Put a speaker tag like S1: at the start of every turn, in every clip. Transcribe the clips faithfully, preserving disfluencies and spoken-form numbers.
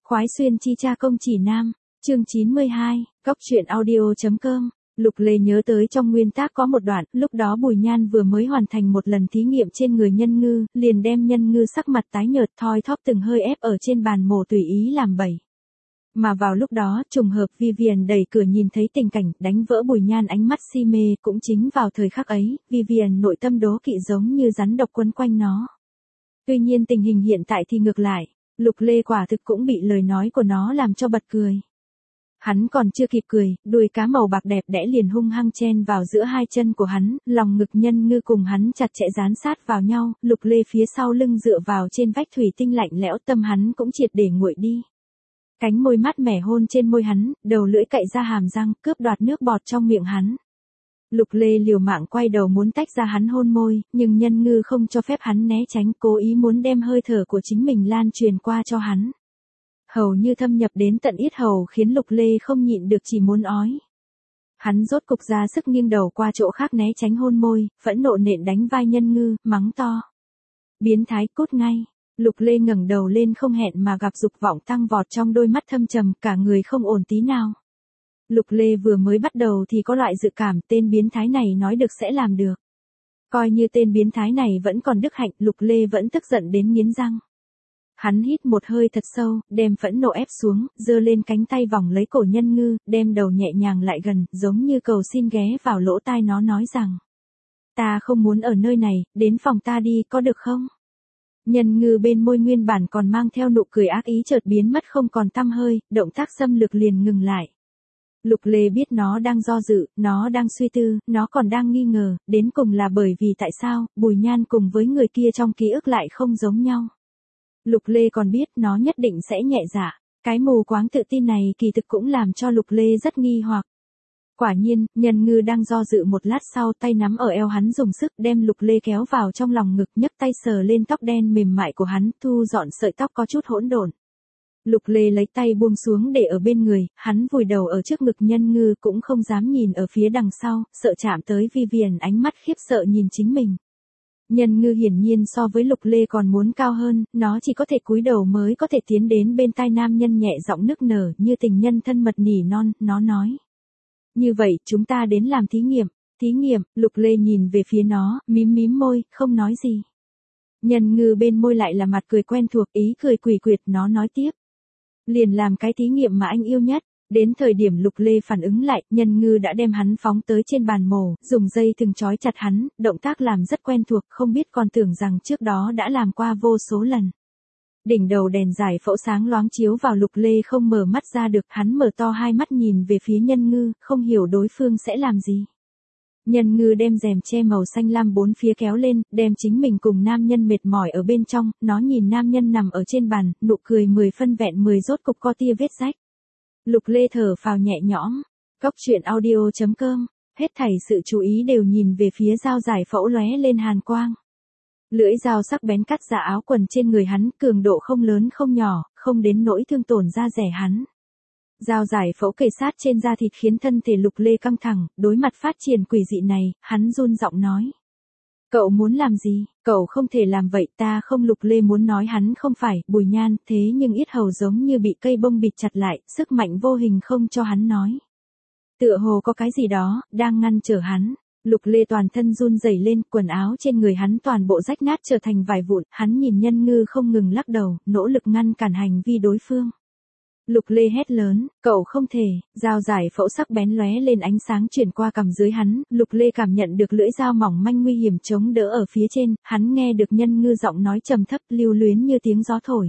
S1: Khoái xuyên chi cha công chỉ nam, chương chín mươi hai, Cóc truyện audio.com. Lục Lê nhớ tới trong nguyên tác có một đoạn, lúc đó Bùi Nhan vừa mới hoàn thành một lần thí nghiệm trên người Nhân Ngư, liền đem Nhân Ngư sắc mặt tái nhợt thoi thóp từng hơi ép ở trên bàn mổ tùy ý làm bẩy. Mà vào lúc đó, trùng hợp Vivian đẩy cửa nhìn thấy tình cảnh, đánh vỡ Bùi Nhan ánh mắt si mê, cũng chính vào thời khắc ấy, Vivian nội tâm đố kỵ giống như rắn độc quấn quanh nó. Tuy nhiên tình hình hiện tại thì ngược lại, Lục Lê quả thực cũng bị lời nói của nó làm cho bật cười. Hắn còn chưa kịp cười, đuôi cá màu bạc đẹp đẽ liền hung hăng chen vào giữa hai chân của hắn, lòng ngực Nhân Ngư cùng hắn chặt chẽ dán sát vào nhau, Lục Lê phía sau lưng dựa vào trên vách thủy tinh lạnh lẽo, tâm hắn cũng triệt để nguội đi. Cánh môi mát mẻ hôn trên môi hắn, đầu lưỡi cậy ra hàm răng, cướp đoạt nước bọt trong miệng hắn. Lục Lê liều mạng quay đầu muốn tách ra hắn hôn môi, nhưng Nhân Ngư không cho phép hắn né tránh, cố ý muốn đem hơi thở của chính mình lan truyền qua cho hắn. Hầu như thâm nhập đến tận yết hầu khiến Lục Lê không nhịn được chỉ muốn ói. Hắn rốt cục ra sức nghiêng đầu qua chỗ khác né tránh hôn môi, phẫn nộ nện đánh vai Nhân Ngư, mắng to. Biến thái, cút ngay. Lục Lê ngẩng đầu lên không hẹn mà gặp dục vọng tăng vọt trong đôi mắt thâm trầm, cả người không ổn tí nào. Lục Lê vừa mới bắt đầu thì có loại dự cảm tên biến thái này nói được sẽ làm được. Coi như tên biến thái này vẫn còn đức hạnh, Lục Lê vẫn tức giận đến nghiến răng. Hắn hít một hơi thật sâu, đem phẫn nộ ép xuống, giơ lên cánh tay vòng lấy cổ Nhân Ngư, đem đầu nhẹ nhàng lại gần, giống như cầu xin ghé vào lỗ tai nó nói rằng. Ta không muốn ở nơi này, đến phòng ta đi, có được không? Nhân Ngư bên môi nguyên bản còn mang theo nụ cười ác ý chợt biến mất không còn tăm hơi, động tác xâm lược liền ngừng lại. Lục Lê biết nó đang do dự, nó đang suy tư, nó còn đang nghi ngờ, đến cùng là bởi vì tại sao, Bùi Nhan cùng với người kia trong ký ức lại không giống nhau. Lục Lê còn biết nó nhất định sẽ nhẹ dạ, cái mù quáng tự tin này kỳ thực cũng làm cho Lục Lê rất nghi hoặc. Quả nhiên, Nhân Ngư đang do dự một lát sau tay nắm ở eo hắn dùng sức đem Lục Lê kéo vào trong lòng ngực nhấc tay sờ lên tóc đen mềm mại của hắn, thu dọn sợi tóc có chút hỗn độn. Lục Lê lấy tay buông xuống để ở bên người, hắn vùi đầu ở trước ngực Nhân Ngư cũng không dám nhìn ở phía đằng sau, sợ chạm tới Vivian ánh mắt khiếp sợ nhìn chính mình. Nhân Ngư hiển nhiên so với Lục Lê còn muốn cao hơn, nó chỉ có thể cúi đầu mới có thể tiến đến bên tai nam nhân nhẹ giọng nức nở như tình nhân thân mật nỉ non, nó nói. Như vậy, chúng ta đến làm thí nghiệm. Thí nghiệm, Lục Lê nhìn về phía nó, mím mím môi, không nói gì. Nhân Ngư bên môi lại là mặt cười quen thuộc, ý cười quỷ quyệt, nó nói tiếp. Liền làm cái thí nghiệm mà anh yêu nhất. Đến thời điểm Lục Lê phản ứng lại, Nhân Ngư đã đem hắn phóng tới trên bàn mổ, dùng dây thừng trói chặt hắn, động tác làm rất quen thuộc, không biết còn tưởng rằng trước đó đã làm qua vô số lần. Đỉnh đầu đèn giải phẫu sáng loáng chiếu vào Lục Lê không mở mắt ra được, hắn mở to hai mắt nhìn về phía Nhân Ngư, không hiểu đối phương sẽ làm gì. Nhân Ngư đem rèm che màu xanh lam bốn phía kéo lên, đem chính mình cùng nam nhân mệt mỏi ở bên trong, nó nhìn nam nhân nằm ở trên bàn, nụ cười mười phân vẹn mười rốt cục có tia vết rách. Lục Lê thở phào nhẹ nhõm. Cóc truyện audio.com. Hết thảy sự chú ý đều nhìn về phía dao giải phẫu lóe lên hàn quang. Lưỡi dao sắc bén cắt ra áo quần trên người hắn, cường độ không lớn không nhỏ, không đến nỗi thương tổn da rẻ hắn. Dao giải phẫu kề sát trên da thịt khiến thân thể Lục Lê căng thẳng, đối mặt phát triển quỷ dị này, hắn run giọng nói. Cậu muốn làm gì? Cậu không thể làm vậy, ta không. Lục Lê muốn nói hắn không phải, Bùi Nhan, thế nhưng yết hầu giống như bị cây bông bịt chặt lại, sức mạnh vô hình không cho hắn nói. Tựa hồ có cái gì đó, đang ngăn trở hắn. Lục Lê toàn thân run rẩy lên, quần áo trên người hắn toàn bộ rách nát trở thành vài vụn, hắn nhìn Nhân Ngư không ngừng lắc đầu, nỗ lực ngăn cản hành vi đối phương. Lục Lê hét lớn, cậu không thể, dao giải phẫu sắc bén lóe lên ánh sáng chuyển qua cằm dưới hắn, Lục Lê cảm nhận được lưỡi dao mỏng manh nguy hiểm chống đỡ ở phía trên, hắn nghe được Nhân Ngư giọng nói trầm thấp lưu luyến như tiếng gió thổi.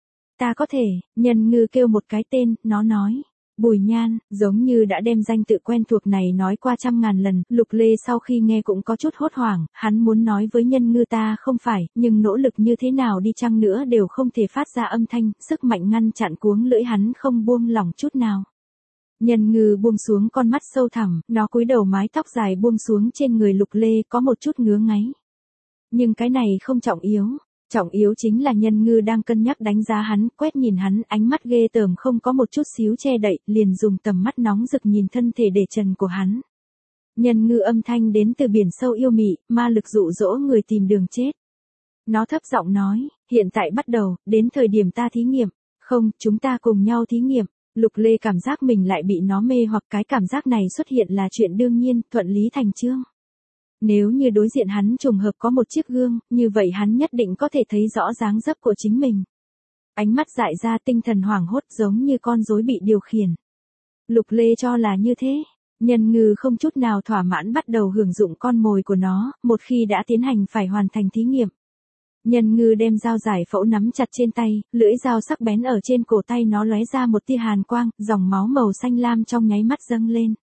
S1: Ta có thể, Nhân Ngư kêu một cái tên, nó nói. Bùi Nhan, giống như đã đem danh tự quen thuộc này nói qua trăm ngàn lần, Lục Lê sau khi nghe cũng có chút hốt hoảng, hắn muốn nói với Nhân Ngư ta không phải, nhưng nỗ lực như thế nào đi chăng nữa đều không thể phát ra âm thanh, sức mạnh ngăn chặn cuống lưỡi hắn không buông lỏng chút nào. Nhân Ngư buông xuống con mắt sâu thẳm, nó cúi đầu mái tóc dài buông xuống trên người Lục Lê có một chút ngứa ngáy. Nhưng cái này không trọng yếu. Trọng yếu chính là Nhân Ngư đang cân nhắc đánh giá hắn, quét nhìn hắn, ánh mắt ghê tởm không có một chút xíu che đậy, liền dùng tầm mắt nóng rực nhìn thân thể để trần của hắn. Nhân Ngư âm thanh đến từ biển sâu yêu mị, ma lực dụ dỗ người tìm đường chết. Nó thấp giọng nói, hiện tại bắt đầu, đến thời điểm ta thí nghiệm, Không, chúng ta cùng nhau thí nghiệm. Lục Lê cảm giác mình lại bị nó mê hoặc, cái cảm giác này xuất hiện là chuyện đương nhiên, thuận lý thành chương. Nếu như đối diện hắn trùng hợp có một chiếc gương, như vậy hắn nhất định có thể thấy rõ dáng dấp của chính mình. Ánh mắt dại ra, tinh thần hoảng hốt giống như con rối bị điều khiển. Lục Lê cho là như thế. Nhân ngư không chút nào thỏa mãn bắt đầu hưởng dụng con mồi của nó, một khi đã tiến hành phải hoàn thành thí nghiệm. Nhân ngư đem dao giải phẫu nắm chặt trên tay, lưỡi dao sắc bén ở trên cổ tay nó lóe ra một tia hàn quang, dòng máu màu xanh lam trong nháy mắt dâng lên.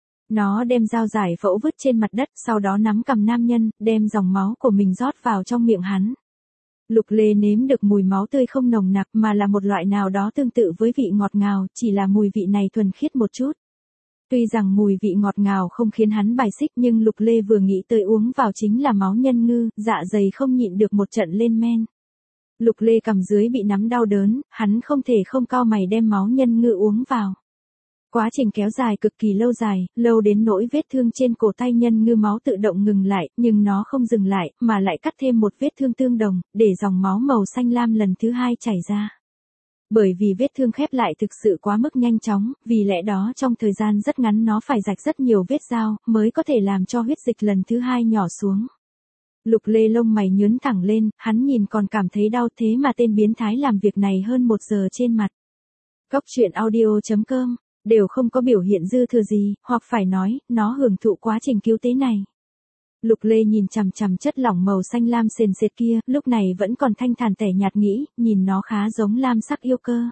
S1: Nó đem dao giải phẫu vứt trên mặt đất, sau đó nắm cầm nam nhân, đem dòng máu của mình rót vào trong miệng hắn. Lục Lê nếm được mùi máu tươi không nồng nặc mà là một loại nào đó tương tự với vị ngọt ngào, chỉ là mùi vị này thuần khiết một chút. Tuy rằng mùi vị ngọt ngào không khiến hắn bài xích nhưng Lục Lê vừa nghĩ tới uống vào chính là máu nhân ngư, dạ dày không nhịn được một trận lên men. Lục Lê cằm dưới bị nắm đau đớn, hắn không thể không cau mày đem máu nhân ngư uống vào. Quá trình kéo dài cực kỳ lâu dài, lâu đến nỗi vết thương trên cổ tay nhân ngư máu tự động ngừng lại, nhưng nó không dừng lại, mà lại cắt thêm một vết thương tương đồng, để dòng máu màu xanh lam lần thứ hai chảy ra. Bởi vì vết thương khép lại thực sự quá mức nhanh chóng, vì lẽ đó trong thời gian rất ngắn nó phải rạch rất nhiều vết dao, mới có thể làm cho huyết dịch lần thứ hai nhỏ xuống. Lục Lê lông mày nhướng thẳng lên, hắn nhìn còn cảm thấy đau, thế mà tên biến thái làm việc này hơn một giờ trên mặt. Cốc truyện audio chấm com đều không có biểu hiện dư thừa gì, hoặc phải nói, nó hưởng thụ quá trình cứu tế này. Lục Lê nhìn chằm chằm chất lỏng màu xanh lam sền sệt kia, lúc này vẫn còn thanh thản tẻ nhạt nghĩ, nhìn nó khá giống lam sắc yêu cơ.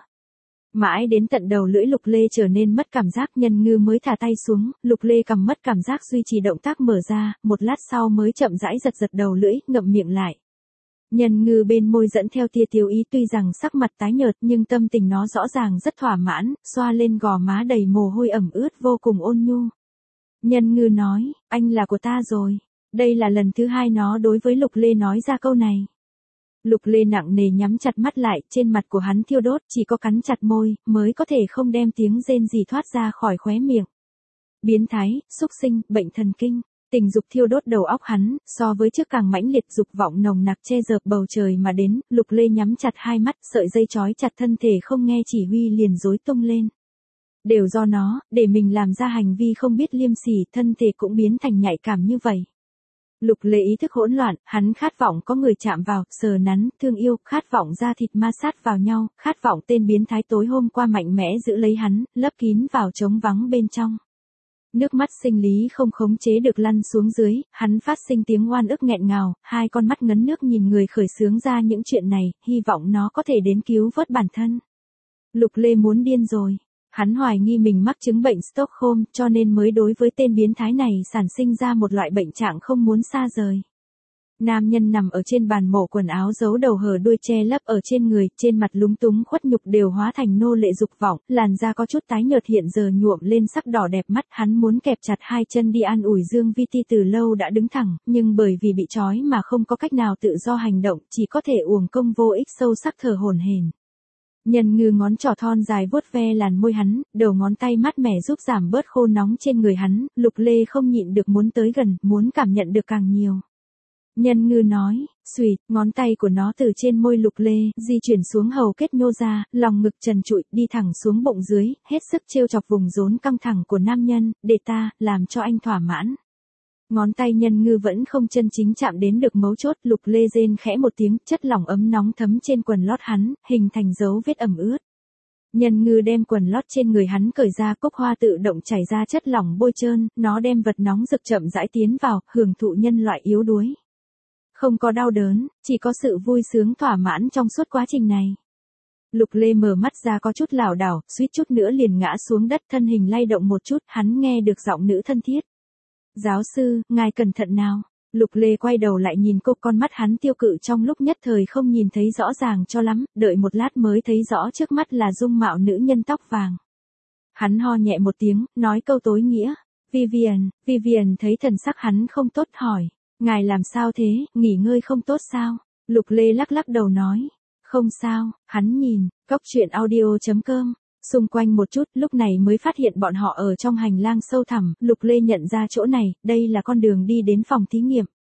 S1: Mãi đến tận đầu lưỡi Lục Lê trở nên mất cảm giác, nhân ngư mới thả tay xuống, Lục Lê cầm mất cảm giác duy trì động tác mở ra, một lát sau mới chậm rãi giật giật đầu lưỡi, ngậm miệng lại. Nhân ngư bên môi dẫn theo tia tiêu ý, tuy rằng sắc mặt tái nhợt nhưng tâm tình nó rõ ràng rất thỏa mãn, xoa lên gò má đầy mồ hôi ẩm ướt vô cùng ôn nhu. Nhân ngư nói, anh là của ta rồi. Đây là lần thứ hai nó đối với Lục Lê nói ra câu này. Lục Lê nặng nề nhắm chặt mắt lại, trên mặt của hắn thiêu đốt, chỉ có cắn chặt môi, mới có thể không đem tiếng rên gì thoát ra khỏi khóe miệng. Biến thái, xúc sinh, bệnh thần kinh. Tình dục thiêu đốt đầu óc hắn, so với trước càng mãnh liệt, dục vọng nồng nặc che dợp bầu trời mà đến, Lục Lê nhắm chặt hai mắt, sợi dây trói chặt thân thể không nghe chỉ huy liền rối tung lên. Đều do nó, để mình làm ra hành vi không biết liêm sỉ, thân thể cũng biến thành nhạy cảm như vậy. Lục Lê ý thức hỗn loạn, hắn khát vọng có người chạm vào, sờ nắn, thương yêu, khát vọng da thịt ma sát vào nhau, khát vọng tên biến thái tối hôm qua mạnh mẽ giữ lấy hắn, lấp kín vào trống vắng bên trong. Nước mắt sinh lý không khống chế được lăn xuống dưới, hắn phát sinh tiếng oan ức nghẹn ngào, hai con mắt ngấn nước nhìn người khởi xướng ra những chuyện này, hy vọng nó có thể đến cứu vớt bản thân. Lục Lê muốn điên rồi. Hắn hoài nghi mình mắc chứng bệnh Stockholm, cho nên mới đối với tên biến thái này sản sinh ra một loại bệnh trạng không muốn xa rời. Nam nhân nằm ở trên bàn mổ quần áo, giấu đầu hở đuôi che lấp ở trên người, trên mặt lúng túng khuất nhục đều hóa thành nô lệ dục vọng, làn da có chút tái nhợt hiện giờ nhuộm lên sắc đỏ đẹp mắt, hắn muốn kẹp chặt hai chân đi an ủi Dương Vi Ti từ lâu đã đứng thẳng, nhưng bởi vì bị trói mà không có cách nào tự do hành động, chỉ có thể uổng công vô ích sâu sắc thở hổn hển. Nhân ngư ngón trỏ thon dài vuốt ve làn môi hắn, đầu ngón tay mát mẻ giúp giảm bớt khô nóng trên người hắn, Lục Lê không nhịn được muốn tới gần, muốn cảm nhận được càng nhiều. Nhân ngư nói, xuỵt, ngón tay của nó từ trên môi Lục Lê, di chuyển xuống hầu kết nhô ra, lòng ngực trần trụi, đi thẳng xuống bụng dưới, hết sức trêu chọc vùng rốn căng thẳng của nam nhân, để ta, làm cho anh thỏa mãn. Ngón tay nhân ngư vẫn không chân chính chạm đến được mấu chốt, Lục Lê rên khẽ một tiếng, chất lỏng ấm nóng thấm trên quần lót hắn, hình thành dấu vết ẩm ướt. Nhân ngư đem quần lót trên người hắn cởi ra, cốc hoa tự động chảy ra chất lỏng bôi trơn, nó đem vật nóng rực chậm rãi tiến vào, hưởng thụ nhân loại yếu đuối. Không có đau đớn, chỉ có sự vui sướng thỏa mãn trong suốt quá trình này. Lục Lê mở mắt ra có chút lảo đảo, suýt chút nữa liền ngã xuống đất, thân hình lay động một chút, hắn nghe được giọng nữ thân thiết. Giáo sư, ngài cẩn thận nào. Lục Lê quay đầu lại nhìn cô, con mắt hắn tiêu cự trong lúc nhất thời không nhìn thấy rõ ràng cho lắm, đợi một lát mới thấy rõ trước mắt là dung mạo nữ nhân tóc vàng. Hắn ho nhẹ một tiếng, nói câu tối nghĩa. Vivian, Vivian thấy thần sắc hắn không tốt hỏi. Ngài làm sao thế, nghỉ ngơi không tốt sao? Lục Lê lắc lắc đầu nói. Không sao, hắn nhìn, cốc truyện audio chấm com. Xung quanh một chút, lúc này mới phát hiện bọn họ ở trong hành lang sâu thẳm, Lục Lê nhận ra chỗ này, đây là con đường đi đến phòng thí nghiệm.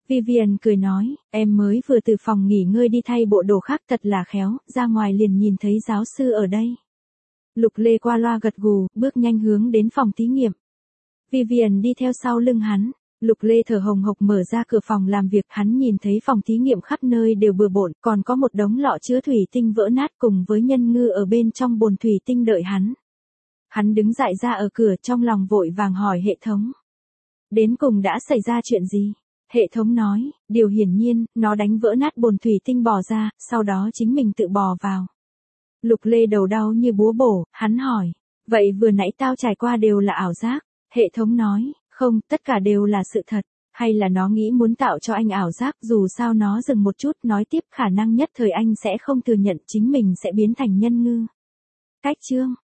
S1: Vivian cười nói, em mới vừa từ phòng nghỉ ngơi đi thay bộ đồ khác thật là khéo, ra ngoài liền nhìn thấy giáo sư ở đây. Lục Lê qua loa gật gù, bước nhanh hướng đến phòng thí nghiệm. Vivian đi theo sau lưng hắn. Lục Lê thở hồng hộc mở ra cửa phòng làm việc, hắn nhìn thấy phòng thí nghiệm khắp nơi đều bừa bộn, còn có một đống lọ chứa thủy tinh vỡ nát cùng với nhân ngư ở bên trong bồn thủy tinh đợi hắn. Hắn đứng dại ra ở cửa trong lòng vội vàng hỏi hệ thống. Đến cùng đã xảy ra chuyện gì? Hệ thống nói, điều hiển nhiên, nó đánh vỡ nát bồn thủy tinh bò ra, sau đó chính mình tự bò vào. Lục Lê đầu đau như búa bổ, hắn hỏi, vậy vừa nãy tao trải qua đều là ảo giác? Hệ thống nói, không, tất cả đều là sự thật, hay là nó nghĩ muốn tạo cho anh ảo giác, dù sao nó dừng một chút, nói tiếp khả năng nhất thời anh sẽ không thừa nhận chính mình sẽ biến thành nhân ngư. Cách chương